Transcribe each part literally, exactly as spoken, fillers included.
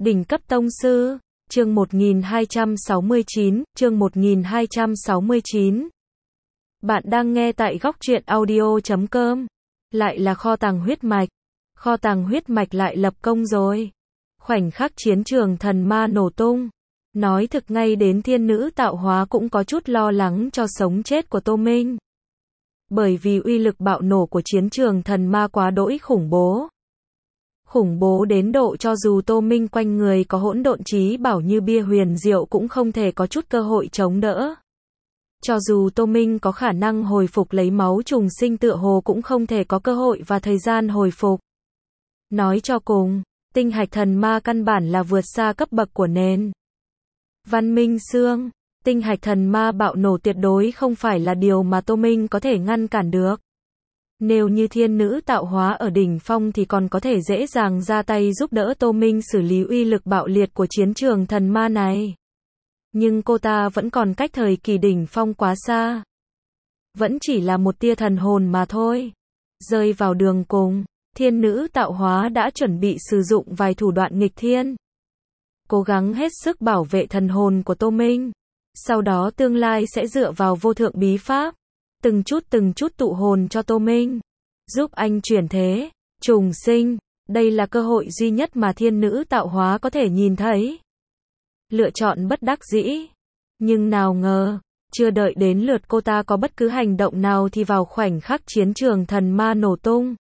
Đỉnh cấp tông sư, chương một nghìn hai trăm sáu mươi chín, chương một nghìn hai trăm sáu mươi chín. Bạn đang nghe tại góc truyện audio chấm com. Lại là kho tàng huyết mạch. Kho tàng huyết mạch lại lập công rồi. Khoảnh khắc chiến trường thần ma nổ tung. Nói thực ngay đến thiên nữ tạo hóa cũng có chút lo lắng cho sống chết của Tô Minh. Bởi vì uy lực bạo nổ của chiến trường thần ma quá đỗi khủng bố. Khủng bố đến độ cho dù Tô Minh quanh người có hỗn độn chí bảo như bia huyền diệu cũng không thể có chút cơ hội chống đỡ. Cho dù Tô Minh có khả năng hồi phục lấy máu trùng sinh tựa hồ cũng không thể có cơ hội và thời gian hồi phục. Nói cho cùng, tinh hạch thần ma căn bản là vượt xa cấp bậc của nền văn minh xương. Tinh hạch thần ma bạo nổ tuyệt đối không phải là điều mà Tô Minh có thể ngăn cản được. Nếu như thiên nữ tạo hóa ở đỉnh phong thì còn có thể dễ dàng ra tay giúp đỡ Tô Minh xử lý uy lực bạo liệt của chiến trường thần ma này. Nhưng cô ta vẫn còn cách thời kỳ đỉnh phong quá xa. Vẫn chỉ là một tia thần hồn mà thôi. Rơi vào đường cùng, thiên nữ tạo hóa đã chuẩn bị sử dụng vài thủ đoạn nghịch thiên. Cố gắng hết sức bảo vệ thần hồn của Tô Minh. Sau đó tương lai sẽ dựa vào vô thượng bí pháp. Từng chút từng chút tụ hồn cho Tô Minh. Giúp anh chuyển thế, trùng sinh. Đây là cơ hội duy nhất mà thiên nữ tạo hóa có thể nhìn thấy. Lựa chọn bất đắc dĩ. Nhưng nào ngờ, chưa đợi đến lượt cô ta có bất cứ hành động nào thì vào khoảnh khắc chiến trường thần ma nổ tung.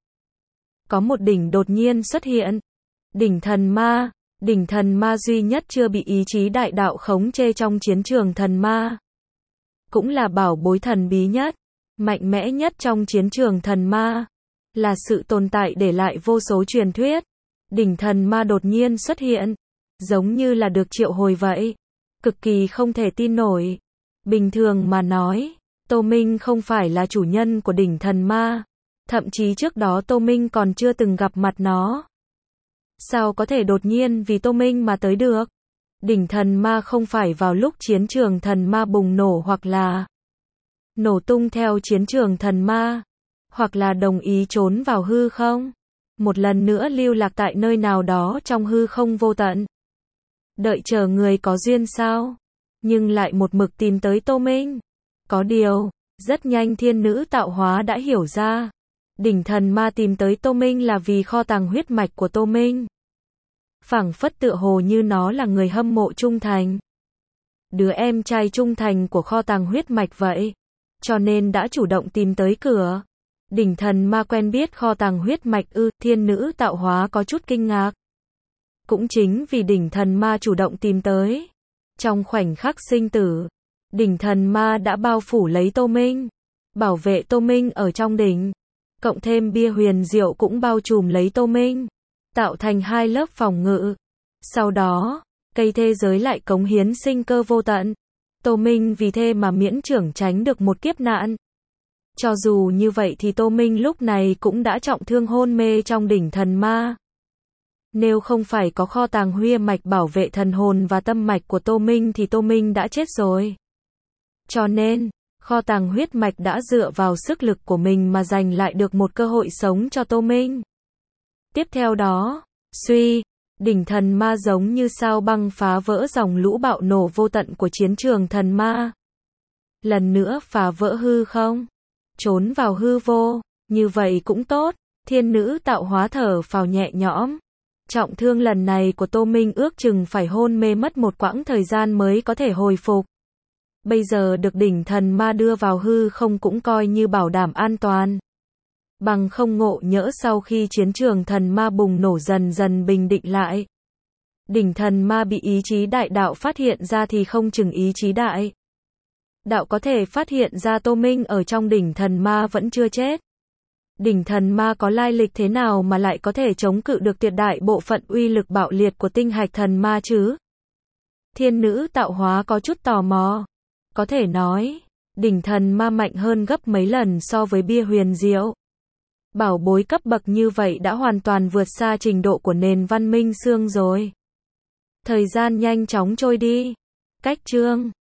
Có một đỉnh đột nhiên xuất hiện. Đỉnh thần ma. Đỉnh thần ma duy nhất chưa bị ý chí đại đạo khống chế trong chiến trường thần ma. Cũng là bảo bối thần bí nhất, mạnh mẽ nhất trong chiến trường thần ma. Là sự tồn tại để lại vô số truyền thuyết. Đỉnh thần ma đột nhiên xuất hiện. Giống như là được triệu hồi vậy. Cực kỳ không thể tin nổi. Bình thường mà nói, Tô Minh không phải là chủ nhân của đỉnh thần ma. Thậm chí trước đó Tô Minh còn chưa từng gặp mặt nó. Sao có thể đột nhiên vì Tô Minh mà tới được? Đỉnh thần ma không phải vào lúc chiến trường thần ma bùng nổ hoặc là nổ tung theo chiến trường thần ma, hoặc là đồng ý trốn vào hư không, một lần nữa lưu lạc tại nơi nào đó trong hư không vô tận. Đợi chờ người có duyên sao? Nhưng lại một mực tìm tới Tô Minh. Có điều, rất nhanh thiên nữ tạo hóa đã hiểu ra. Đỉnh thần ma tìm tới Tô Minh là vì kho tàng huyết mạch của Tô Minh. Phảng phất tựa hồ như nó là người hâm mộ trung thành. Đứa em trai trung thành của kho tàng huyết mạch vậy. Cho nên đã chủ động tìm tới cửa. Đỉnh thần ma quen biết kho tàng huyết mạch ư, thiên nữ tạo hóa có chút kinh ngạc. Cũng chính vì đỉnh thần ma chủ động tìm tới. Trong khoảnh khắc sinh tử, đỉnh thần ma đã bao phủ lấy Tô Minh. Bảo vệ Tô Minh ở trong đỉnh. Cộng thêm bia huyền diệu cũng bao trùm lấy Tô Minh. Tạo thành hai lớp phòng ngự. Sau đó, cây thế giới lại cống hiến sinh cơ vô tận. Tô Minh vì thế mà miễn trưởng tránh được một kiếp nạn. Cho dù như vậy thì Tô Minh lúc này cũng đã trọng thương hôn mê trong đỉnh thần ma. Nếu không phải có kho tàng huyết mạch bảo vệ thần hồn và tâm mạch của Tô Minh thì Tô Minh đã chết rồi. Cho nên, kho tàng huyết mạch đã dựa vào sức lực của mình mà giành lại được một cơ hội sống cho Tô Minh. Tiếp theo đó, suy, đỉnh thần ma giống như sao băng phá vỡ dòng lũ bạo nổ vô tận của chiến trường thần ma. Lần nữa phá vỡ hư không, trốn vào hư vô, như vậy cũng tốt, thiên nữ tạo hóa thở phào nhẹ nhõm. Trọng thương lần này của Tô Minh ước chừng phải hôn mê mất một quãng thời gian mới có thể hồi phục. Bây giờ được đỉnh thần ma đưa vào hư không cũng coi như bảo đảm an toàn. Bằng không ngộ nhỡ sau khi chiến trường thần ma bùng nổ dần dần bình định lại. Đỉnh thần ma bị ý chí đại đạo phát hiện ra thì không chừng ý chí đại đạo có thể phát hiện ra Tô Minh ở trong đỉnh thần ma vẫn chưa chết. Đỉnh thần ma có lai lịch thế nào mà lại có thể chống cự được tuyệt đại bộ phận uy lực bạo liệt của tinh hạch thần ma chứ? Thiên nữ tạo hóa có chút tò mò. Có thể nói, đỉnh thần ma mạnh hơn gấp mấy lần so với bia huyền diệu. Bảo bối cấp bậc như vậy đã hoàn toàn vượt xa trình độ của nền văn minh xương rồi. Thời gian nhanh chóng trôi đi. Cách chương